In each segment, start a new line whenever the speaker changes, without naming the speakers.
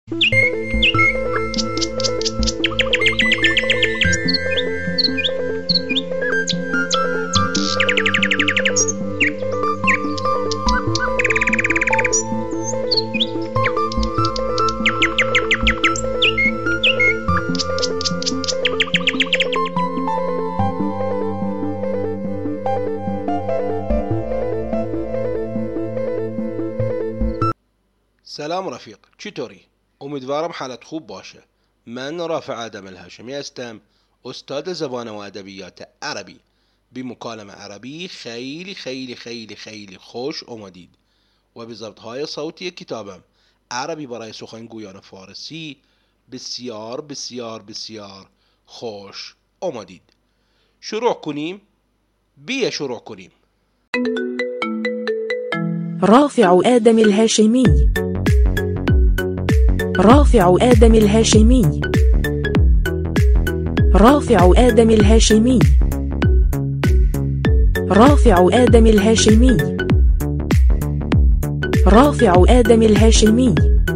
سلام رفیق، چطوری؟ امیدوارم حالت خوب باشه. من رافع آدم الهاشمی هستم، استاد زبان و ادبیات عربی. به مکالمه عربی خیلی خیلی خیلی خیلی خوش اومدید و به ضبط‌های صوتی کتابم عربی برای سخنگویان فارسی بسیار بسیار بسیار خوش اومدید. شروع کنیم؟ بیا شروع کنیم.
رافع آدم الهاشمی، رافع آدم الهاشمی، رافع آدم الهاشمی، رافع آدم الهاشمی، رافع آدم الهاشمی،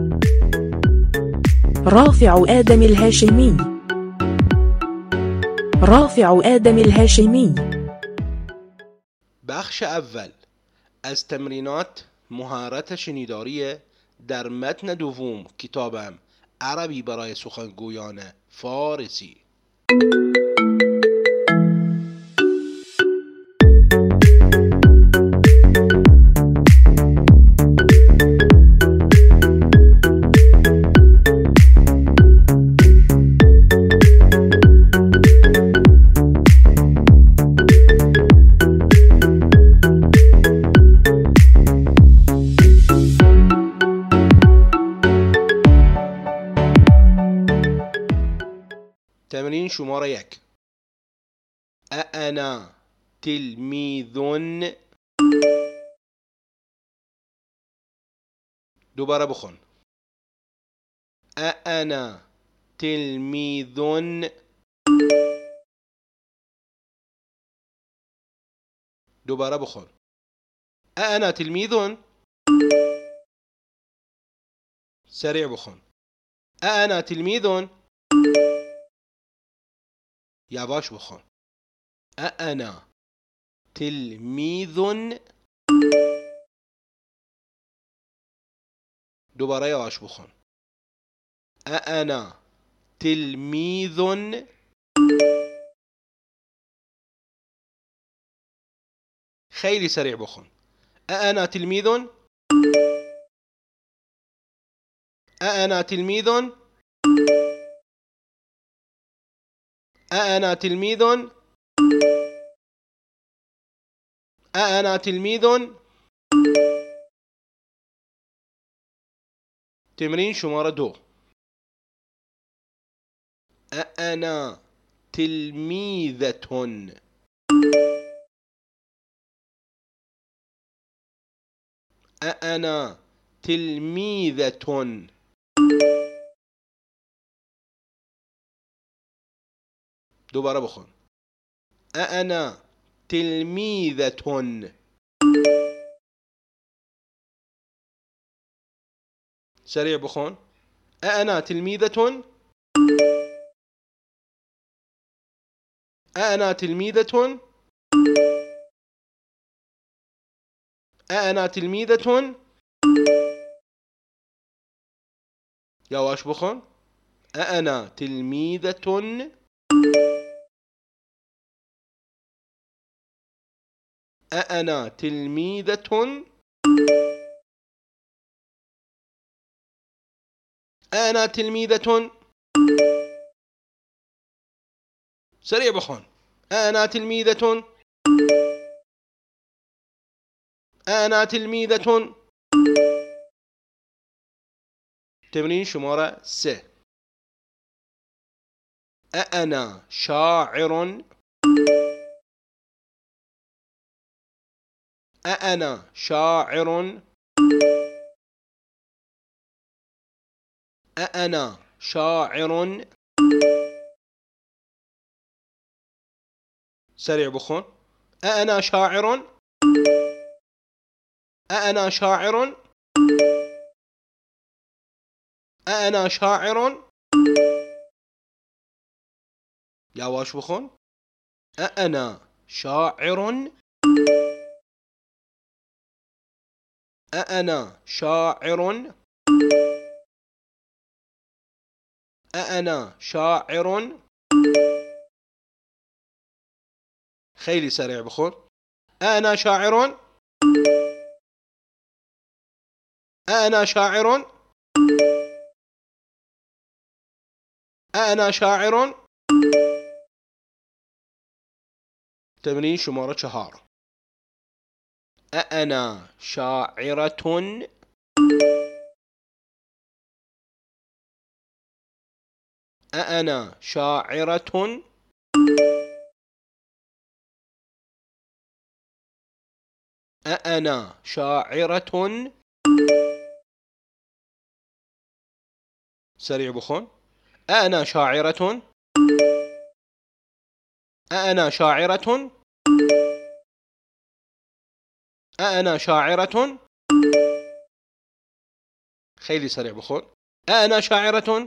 رافع آدم الهاشمی، رافع آدم الهاشمی.
بخش اول از تمرینات مهارت شنیداری در متن دوم کتابم عربی برای سخنگویان فارسی. تمرین شماره 1. انا تلمیذ. دوباره بخون. انا تلمیذ. دوباره بخون. انا تلمیذ. سریع بخون. انا تلمیذ. یواش بخون. انا تلمیذ. دوباره یواش بخون. انا تلمیذ. خیلی سریع بخون. انا تلمیذ. انا تلمیذ. أنا تلميذ. أنا تلميذ. تمرين شمارة 2. أنا تلميذة. أنا تلميذة. دوباره بخون. أنا تلميذة. سريع بخون. أنا تلميذة. أنا تلميذة. أنا تلميذة. يواش بخون. أنا تلميذة. أنا تلميذة. أنا تلميذة. سريع بخون. أنا تلميذة. أنا تلميذة. تمرين شمارة 3. أنا شاعر. أنا شاعر. أنا شاعر. سريع بخون. أنا شاعر. أنا شاعر. أأنا شاعر؟ يا واش بخون؟ أأنا شاعر؟ أأنا شاعر؟ أأنا شاعر؟ خيلي سريع بخون. أأنا شاعر؟ أأنا شاعر؟ أأنا شاعر؟ تمرين شمارة شهار. أأنا شاعرة؟ أأنا شاعرة؟ أأنا شاعرة؟ سريع بخون. أأنا شاعرة؟ أأنا شاعرة؟ أأنا شاعرة؟ خيلي سريع بخون. أأنا شاعرة؟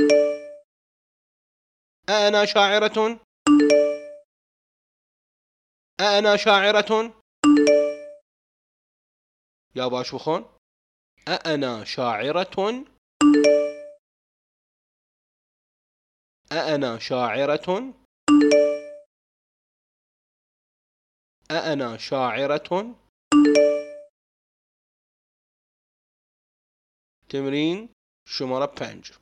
أأنا شاعرة؟ أأنا شاعرة؟ يا باش بخون. أأنا شاعرة؟ أأنا شاعرة؟ أأنا شاعرة؟ تمرين شمارة 5.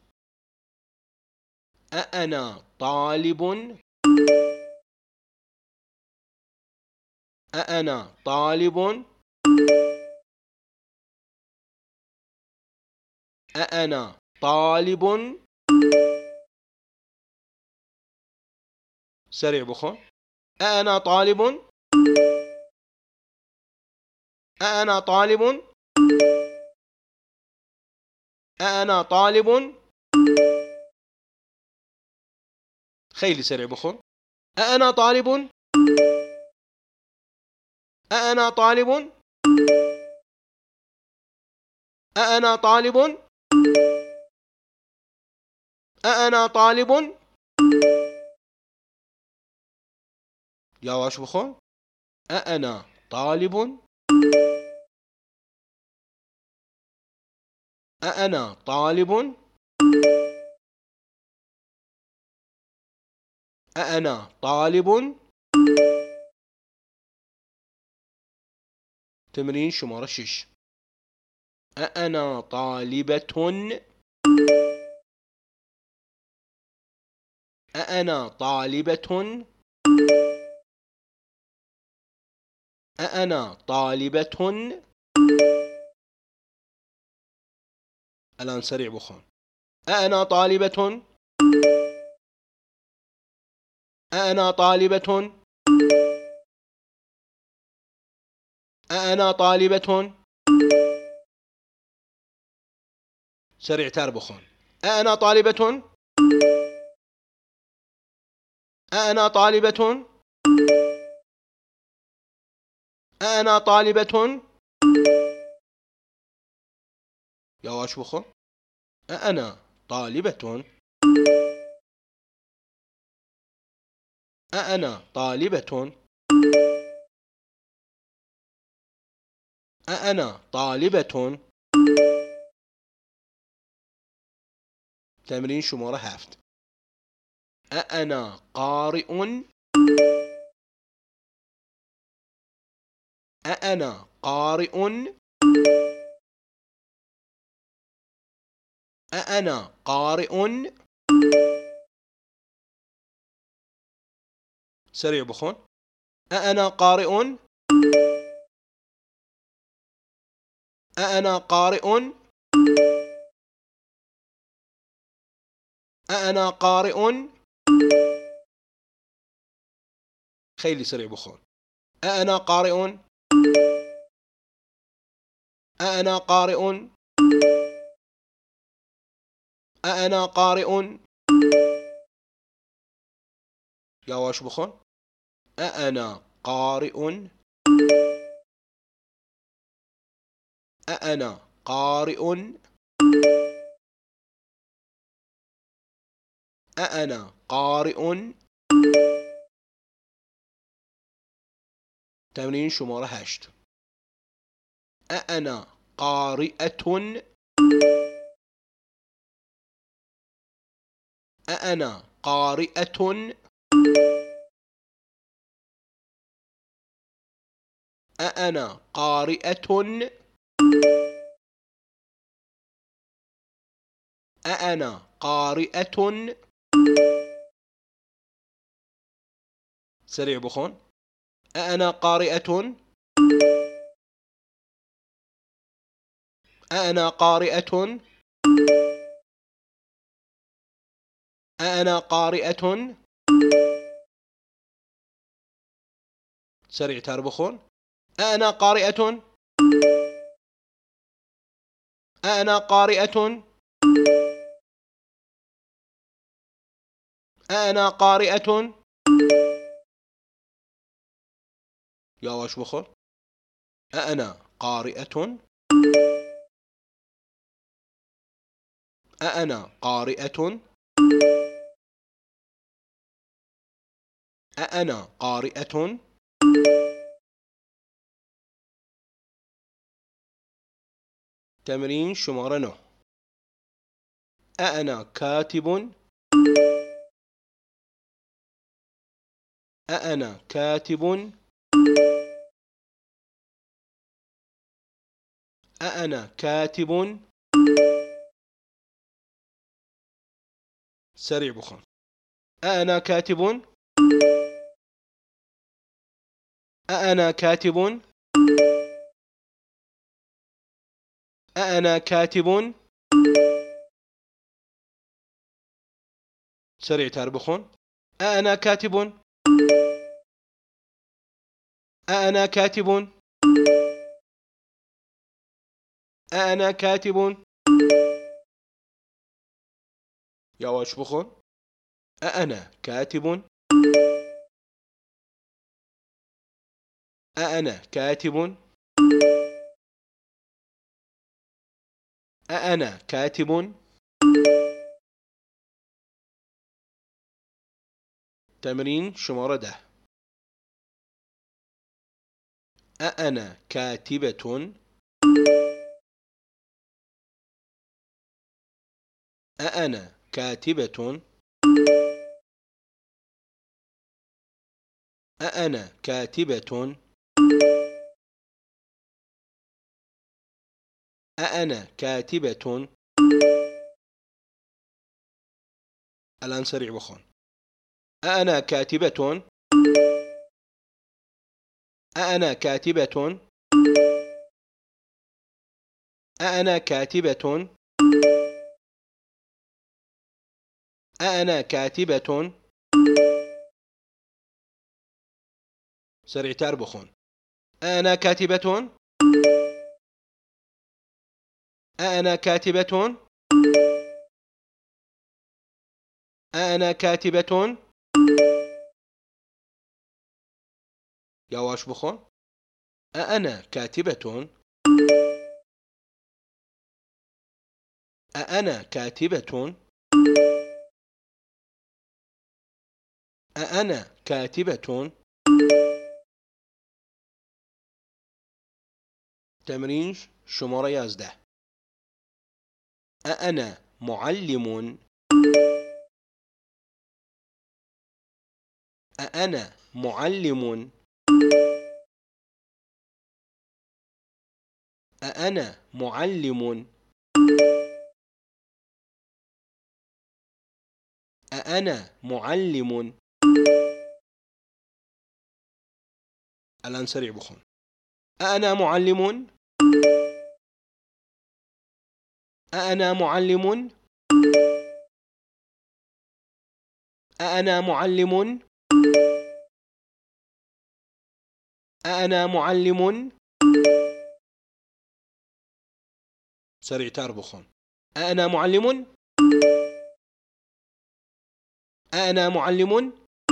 أأنا طالب؟ أأنا طالب؟ أأنا طالب؟ سريع بخون. أأنا طالب؟ أأنا طالب؟ أأنا طالب؟ خيلي سريع بخون. أأنا طالب؟ أأنا طالب؟ أأنا طالب؟ أأنا طالب؟ يا واش بخون. أأنا طالب؟ أأنا طالب؟ أأنا طالب؟ تمرين شمارة 6. أأنا طالبة؟ أأنا طالبة؟ أأنا طالبة؟ الآن سريع بخون. أأنا طالبة؟ أأنا طالبة؟ أأنا طالبة؟ سريع تار بخون. أأنا طالبة؟ أأنا طالبة؟ أأنا طالبة؟ يا واش بخون. أأنا طالبة؟ أأنا طالبة؟ أأنا طالبة؟ تمرين شمارة هفت. أأنا قارئ؟ أأنا قارئ؟ أأنا قارئ؟ سريع بخون. أأنا قارئ؟ أأنا قارئ؟ أأنا قارئ؟ خيلي سريع بخون. أأنا قارئ؟ أأنا قارئ؟ أأنا قارئ؟ يا واش بخون. أأنا قارئ؟ أأنا قارئ؟ أأنا قارئ. تمرين شمارة 8. أأنا قارئة. أأنا قارئة. أأنا قارئة. أأنا قارئة. سريع بخون. أأنا قارئة. أأنا قارئة. أأنا قارئة. سريع تربخون. أأنا قارئة. أأنا قارئة. أنا قارئة. ياواش بخون. أنا قارئة. أنا قارئة. أنا قارئة. تمرين شمارة 9. أنا كاتب. أنا كاتب. أنا كاتب. سريع بخون. أنا كاتب. أنا كاتب. أنا كاتب. سريع تربخون. أنا كاتب. أنا كاتب. أنا كاتب. ياواش بخون. أنا كاتب. أنا كاتب. أنا كاتب. تمرين شمارة 10. أنا كاتبة. أنا كاتبة. أنا كاتبة. أنا كاتبة. الآن سريع بخون. أنا كاتبة. أنا كاتبة. أنا كاتبة. أنا كاتبة. سريع تربخون. أنا كاتبة. أنا كاتبة. أنا كاتبة. ياواش بخون. أنا كاتبة. أنا كاتبة. أنا كاتبة. تمرين شمارة 11. أنا معلم. أنا معلم. أنا معلم. أنا معلم. الآن سريع بخون. أنا معلم. أنا معلم. أنا معلم. أنا معلم. سريع تربخون. أنا معلم. أنا معلم.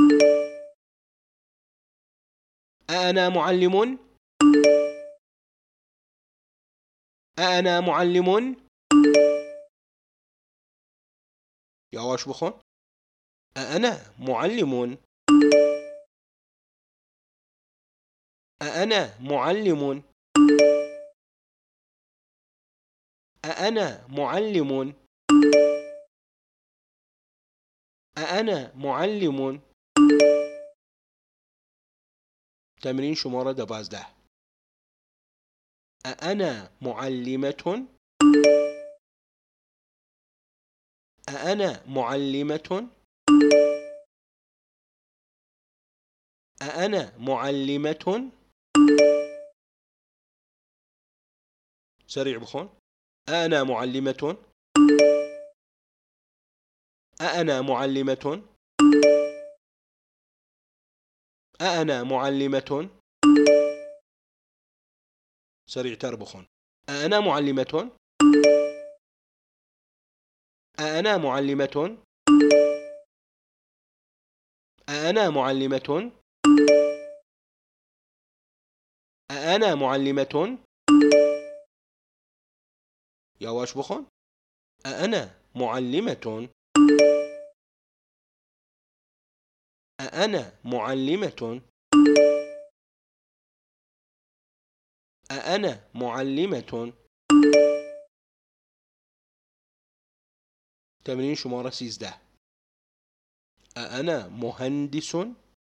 أنا معلم. أنا معلم. ياواش بخون. أأنا معلم؟ أأنا معلم؟ أأنا معلم؟ أأنا معلم؟ تمرين شمارة 12. أأنا معلمة؟ أأنا معلمة؟ أأنا معلمة؟ سريع بخون. أنا معلمة؟ أنا معلمة؟ أنا معلمة؟ سريع تربخون. أنا معلمة؟ أنا معلمة؟ أنا معلمة؟ أنا معلمة؟ يواش بخون. أنا معلمة؟ أنا معلمة؟ أنا معلمة؟ تمرين شمارة 13. أنا مهندس؟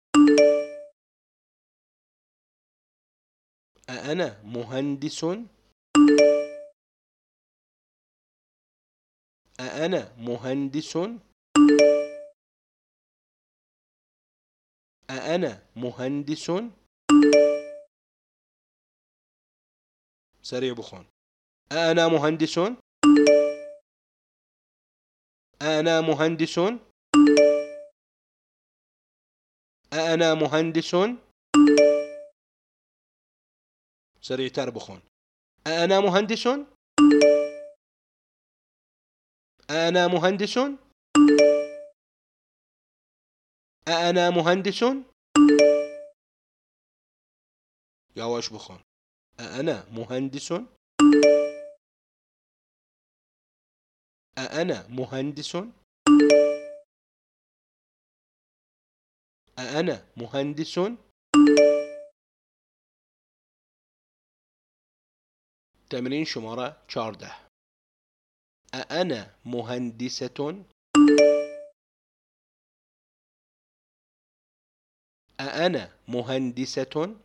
أنا مهندس؟ أنا مهندس؟ أنا مهندس؟ سريع بخون. أنا مهندس؟ أنا مهندس؟ أنا مهندس؟ سريع تربخون. أنا مهندس؟ أنا مهندس؟ أنا مهندس؟ يواش بخون. أنا مهندس؟ أنا مهندس؟ أنا مهندس؟ تمرين شمارة 14. أنا مهندسة؟ أنا مهندسة؟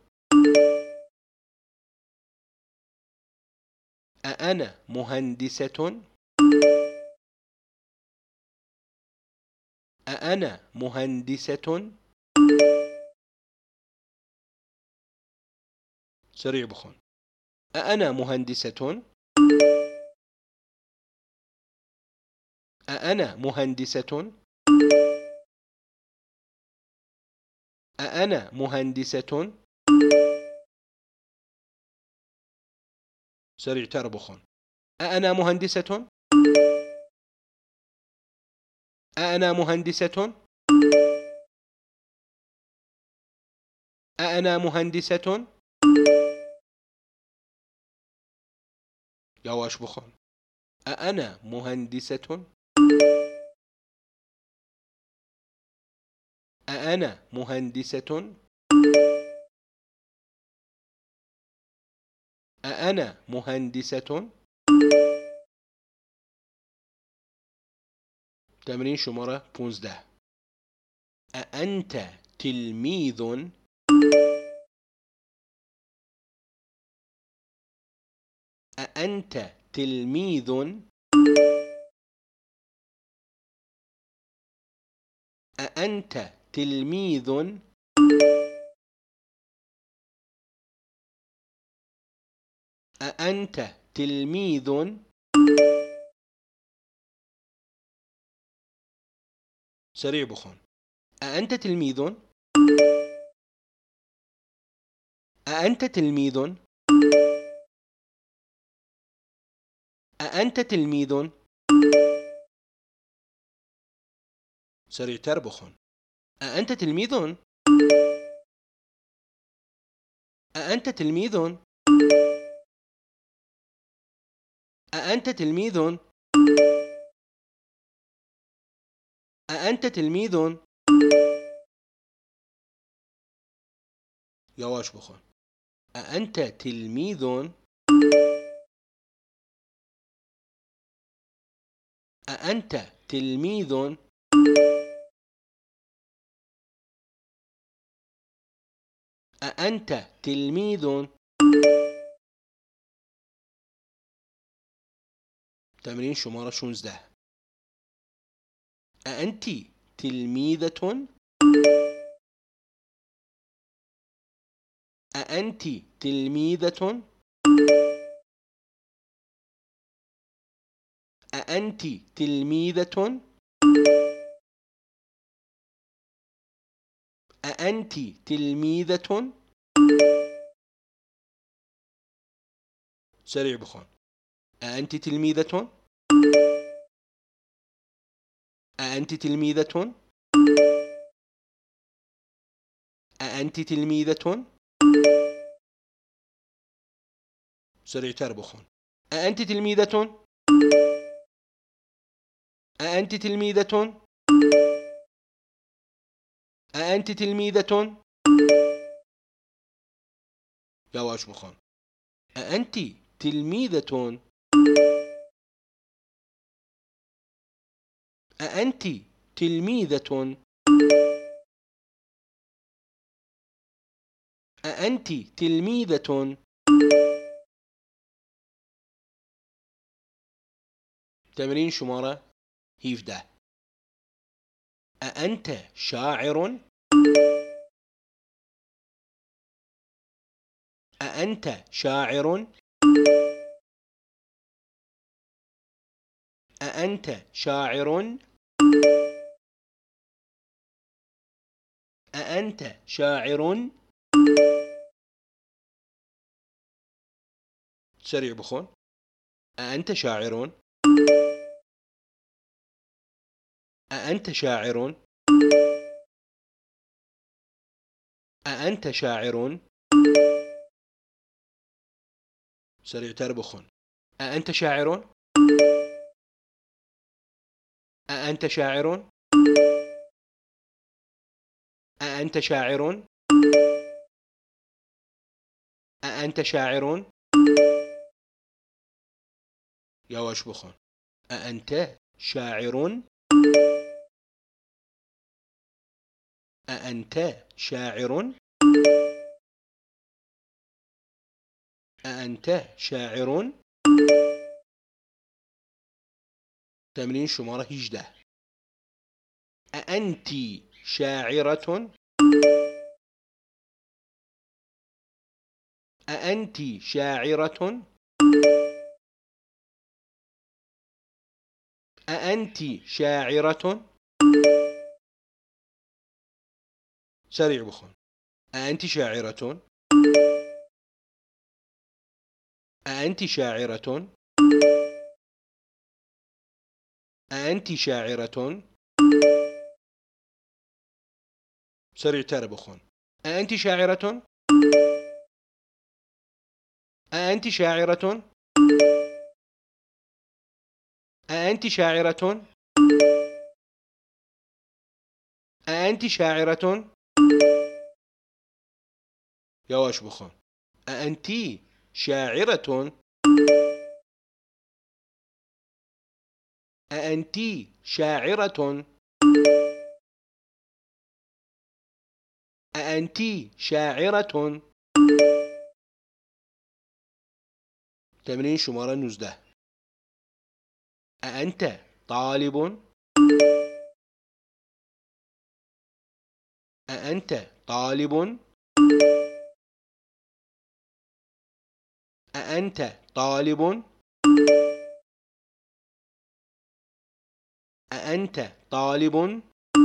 أنا مهندسة؟ أنا مهندسة؟ سريع بخون. أنا مهندسة؟ أنا مهندسة؟ أنا مهندسة؟ سريع تربخون. أنا مهندسة؟ أنا مهندسة؟ أنا مهندسة؟ يواش بخون. أنا مهندسة؟ أنا مهندسة؟ أنا مهندسة؟ تمرين شمارة 15. أأنت تلميذ؟ أأنت تلميذ؟ أأنت تلميذ؟ أأنت تلميذ؟ سريع بخون. أأنت تلميذ؟ أأنت تلميذ؟ أأنت تلميذ؟ سريع تربخون. أأنت تلميذ؟ أأنت تلميذ؟ أأنت تلميذ؟ أأنت تلميذ؟ يواش بخون. أأنت تلميذ؟ أأنت تلميذ؟ أأنت تلميذ؟ تمرين شمارة 16. أأنت تلميذة؟ أأنت تلميذة؟ أأنت تلميذة؟ أأنت تلميذة؟ سريع بخون. أأنت تلميذة؟ أأنت تلميذة؟ أأنت تلميذة؟ سريع تربخون. أأنت تلميذة؟ أأنت تلميذة؟ أأنت تلميذة؟ يواش بخون. أأنت تلميذة؟ أأنت تلميذة؟ أأنت تلميذة؟ تمرين شمارة 17. أأنت شاعر؟ أأنت شاعر؟ أأنت شاعر؟ أأنت شاعر؟ سريع بخون. أأنت شاعر؟ أأنت شاعر؟ أأنت شاعر؟ سريع تربخون. أأنت شاعر؟ أأنت شاعر؟ أأنت شاعر؟ أأنت شاعر؟ يواش بخون. أأنت شاعر؟ أأنت شاعر؟ أأنت شاعر؟ تمرين شمارة 18. أأنت شاعرة؟ أأنت شاعرة؟ أأنت شاعرة؟ سريع بخون. أأنت شاعرة؟ أأنت شاعرة؟ أأنت شاعرة؟ سريع تربخون. أأنت شاعرة؟ أأنت شاعرة؟ أأنت شاعرة؟ أأنت شاعرة؟ يواش بخون. أأنت شاعرة؟ أأنت شاعرة؟ أأنت شاعرة؟ تمرين شمارة 19. أأنت طالب؟ أأنت طالب؟ أأنت طالب؟ أأنت طالب؟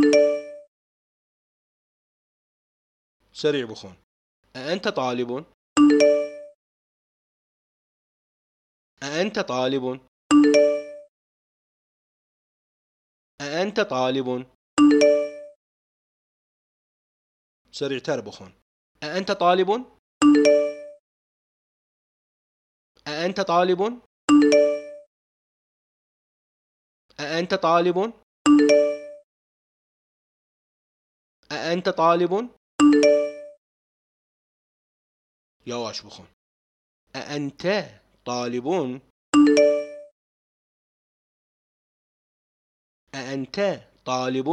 سريع بخون. أأنت طالب؟ أأنت طالب؟ أأنت طالب؟ سريع تربخون. أأنت طالب؟ أأنت طالب؟ أأنت طالب؟ أأنت طالب؟ يواش بخون. أأنت طالب؟ أأنت طالب؟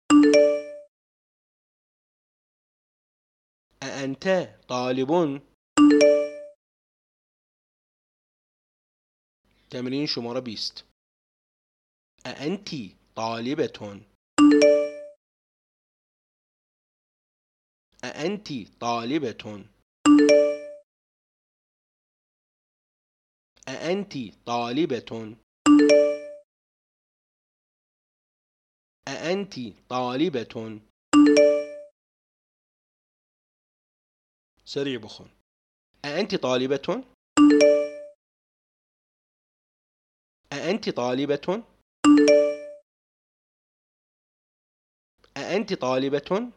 أأنت طالب؟ تمرين شمارة 20. أأنت طالبة؟ أأنت طالبة؟ أأنت طالبة؟ أأنت طالبة؟ سريع بخون. أأنت طالبة؟ أأنت طالبة؟ أأنت طالبة؟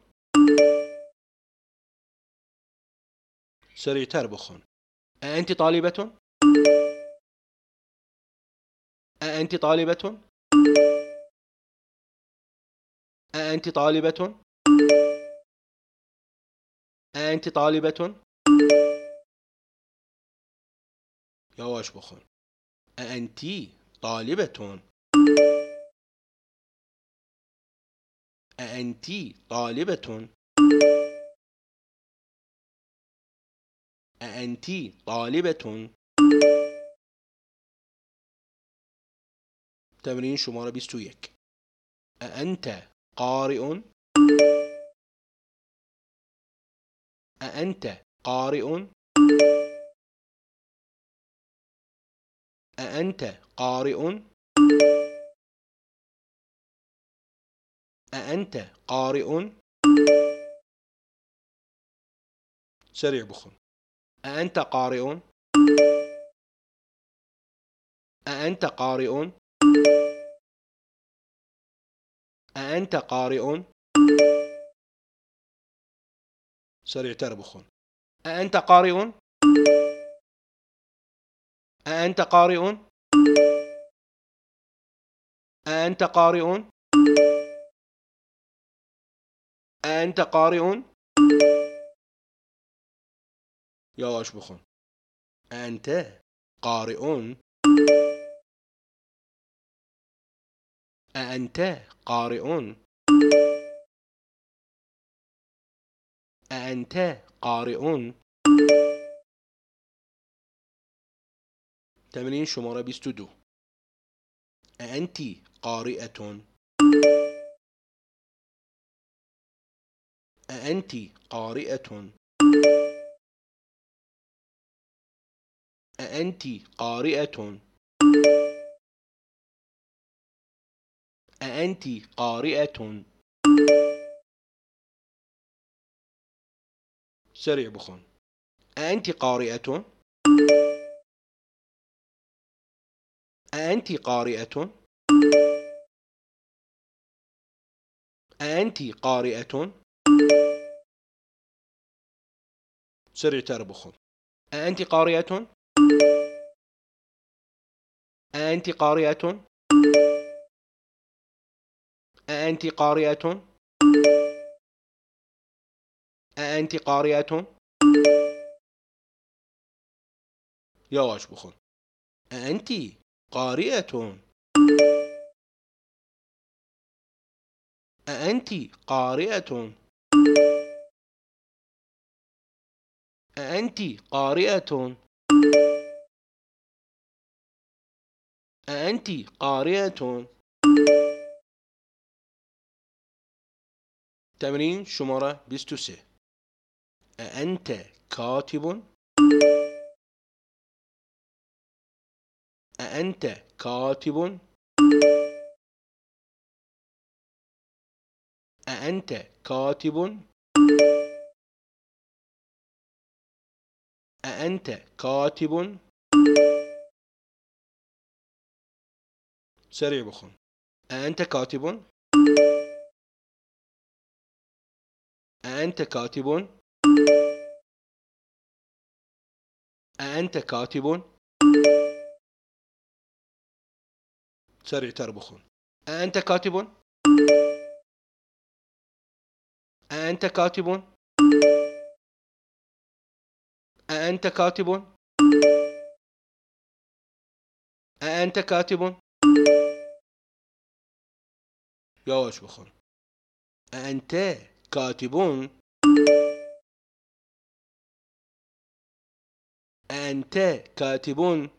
سريع تر بخون. أأنت طالبة؟ أأنت طالبة؟ أأنت طالبة؟ أأنت طالبة؟ يواش بخون. أأنت طالبة؟ أأنت طالبة؟ أأنت طالبة؟ تمرين شمارة 21. أأنت قارئ؟ أأنت قارئ؟ أأنت قارئ؟ أأنت قارئ؟ سريع بخون. أأنت قارئ؟ أأنت قارئ؟ أأنت قارئ؟ سريع تر بخون. أأنت قارئ؟ أأنت قارئ؟ أأنت قارئ؟ أأنت قارئ؟ يواش بخون. أأنت قارئ؟ أأنت قارئ؟ أأنت قارئ؟ تمرين شمارة 22. أأنت قارئة؟ أأنت قارئة؟ أأنت قارئة؟ أأنت قارئة؟ سريع بخون. أأنت قارئة؟ أأنت قارئة؟ أأنت قارئة؟ سريع تر بخون. أأنت قارئة؟ أأنت قارئة؟ أأنت قارئة؟ أأنت قارئة؟ يواش بخون. أأنت قارئة؟ أأنت قارئة؟ أأنت قارئة؟ أأنت قارئة؟ تمرين شمارة 23. أأنت كاتب؟ أأنت كاتب؟ أأنت كاتب؟ أأنت كاتب؟ سريع بخون. أأنت كاتب؟ أأنت كاتب؟ أأنت كاتب؟ سريع تر بخون. أأنت كاتب؟ أأنت كاتب؟ أأنت كاتب؟ أأنت كاتب؟ yavaş bakın. أأنت كاتب؟ أأنت كاتب؟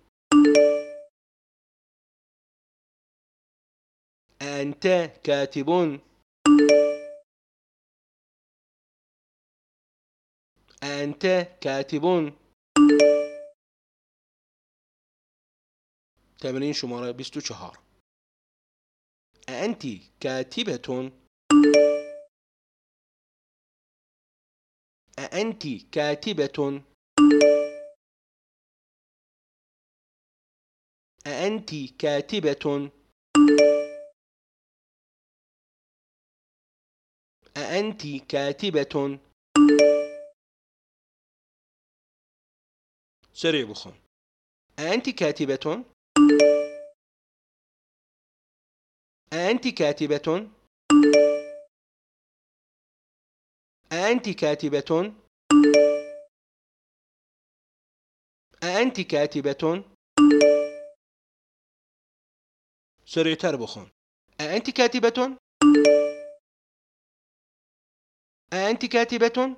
أأنت كاتب؟ أأنت كاتب؟ تمرين شماره 24. أأنت كاتبة؟ أأنت كاتبة؟ أأنت كاتبة؟ أأنت كاتبة؟ سريع بخون. أأنت كاتبة؟ أأنت كاتبة؟ أأنت كاتبة؟ أأنت كاتبة؟ سريعتر بخون. أأنت كاتبة؟ أأنت كاتبة؟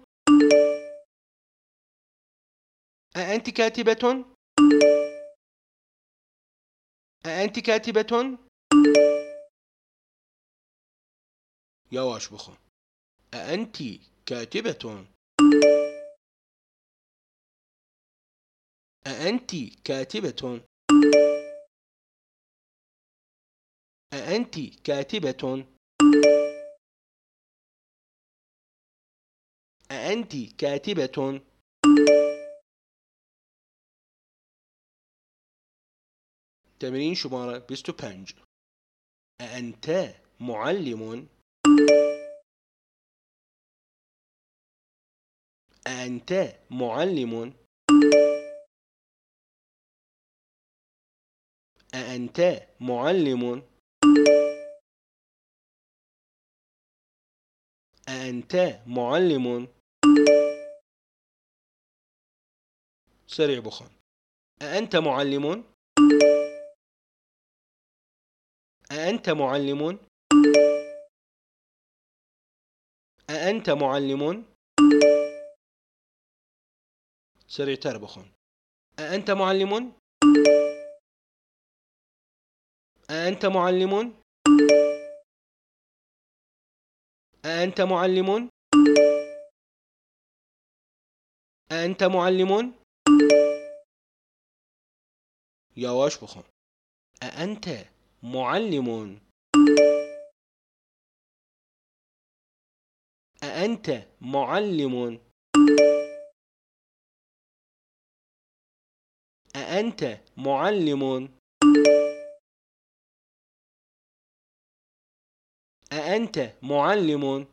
أأنت كاتبة؟ أأنت كاتبة؟ yavaş بخون. أأنت كاتبة؟ أأنت كاتبة؟ أأنت كاتبة؟ أأنت كاتبة؟ تمرين شماره 25. أأنت معلم؟ أأنت معلم؟ أأنت معلم؟ أأنت معلم؟ سريع بخون. أأنت معلم؟ أأنت معلم؟ أأنت معلم؟ سريعتر بخون. أأنت معلم؟ أأنت معلم؟ أأنت معلم؟ أأنت معلم؟ yavaş بخون. أأنت معلم؟ أأنت معلم؟ أأنت معلم؟ أأنت معلم؟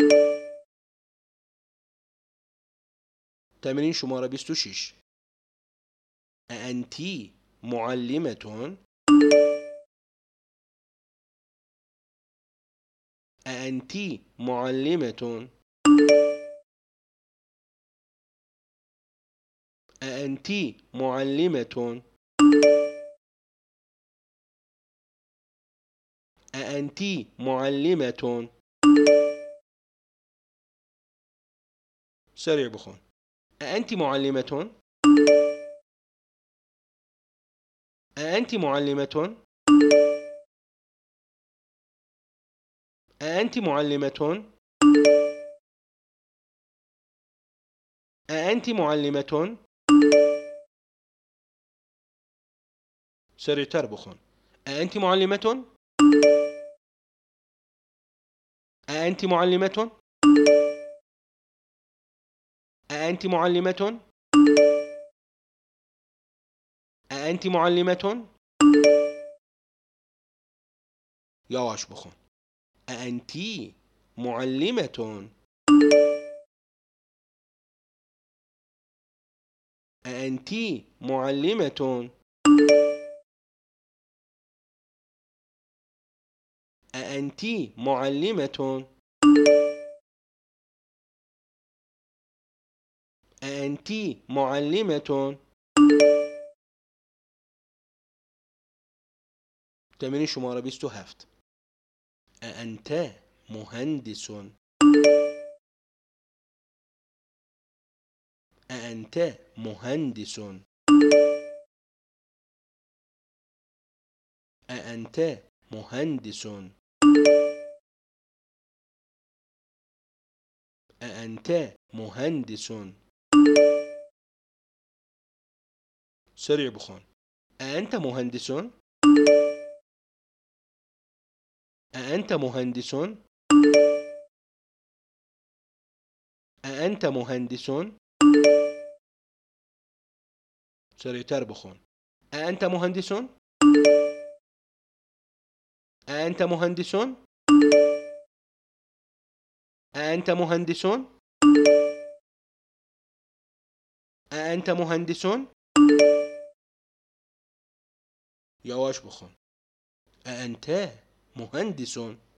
تمرين شماره 26. أأنت معلمة؟ أأنت معلمة؟ أأنت معلمة؟ أأنت معلمة؟ سريع بخون. أأنت معلمة؟ أأنت معلمة؟ أأنت معلمة؟ أأنت معلمة؟ سريعتر بخون. أأنت معلمة؟ أأنت معلمة؟ أأنت معلمة؟ أأنت معلمة؟ yavaş بخون. أأنت معلمة؟ أأنت معلمة؟ أأنت معلمة؟ أأنت معلمة؟ تمرين شمارة 27. أأنت مهندس؟ أأنت مهندس؟ أأنت مهندس؟ أأنت مهندس؟ سريع بخون. أأنت مهندس؟ أأنت مهندس؟ أأنت مهندس؟ سريع تر بخون. أأنت مهندس؟ أأنت مهندس؟ أأنت مهندس؟ أأنت مهندس؟ يواش بخون. أأنت مهندس؟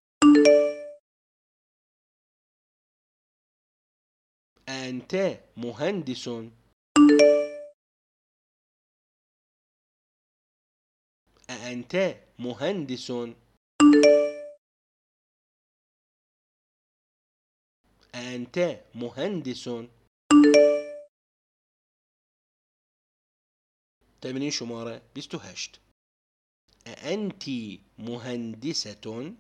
أأنت مهندس؟ أأنت مهندس؟ أأنت مهندس؟ تمرين شمارة 28. أأنت مهندسة؟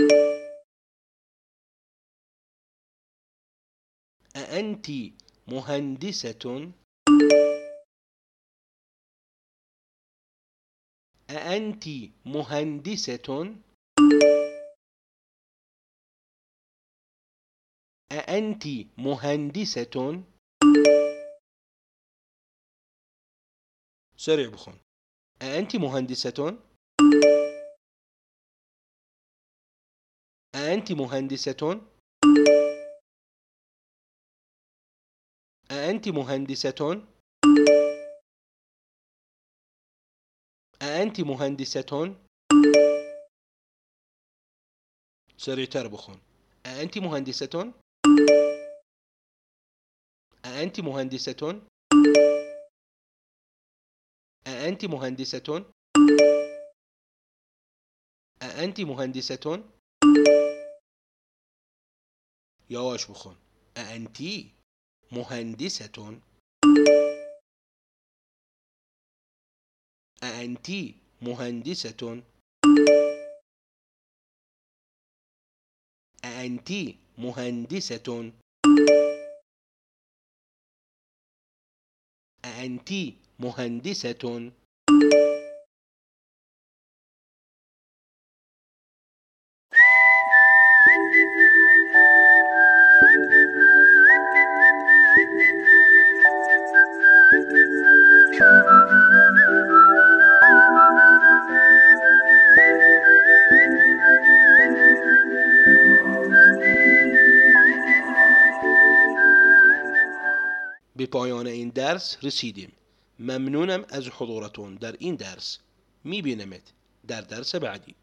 أأنت مهندسة؟ أأنت مهندسة؟ أأنت مهندسة؟ سريع بخون. أأنت مهندسة؟ أأنت مهندسة؟ أأنت مهندسة؟ أأنت مهندسة؟ سريع تر بخون. أأنت مهندسة؟ أأنت مهندسة؟ أأنت مهندسة؟ أأنت مهندسة؟ يواش بخون. أأنت مهندسة؟ أأنت مهندسة؟ أأنت مهندسة؟ أأنت مهندسة؟ به پایان این درس رسیدیم. ممنونم از حضورتون در این درس. میبینمت در درس بعدی.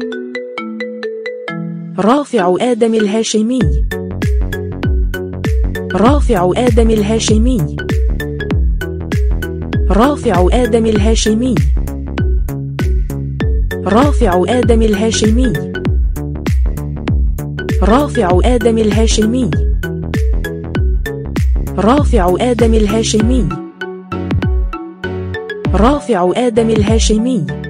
رافع آدم الهاشمي. رافع آدم الهاشمي. رافع آدم الهاشمي. رافع آدم الهاشمي. رافع آدم الهاشمي. رافع آدم الهاشمي. رافع آدم الهاشمي.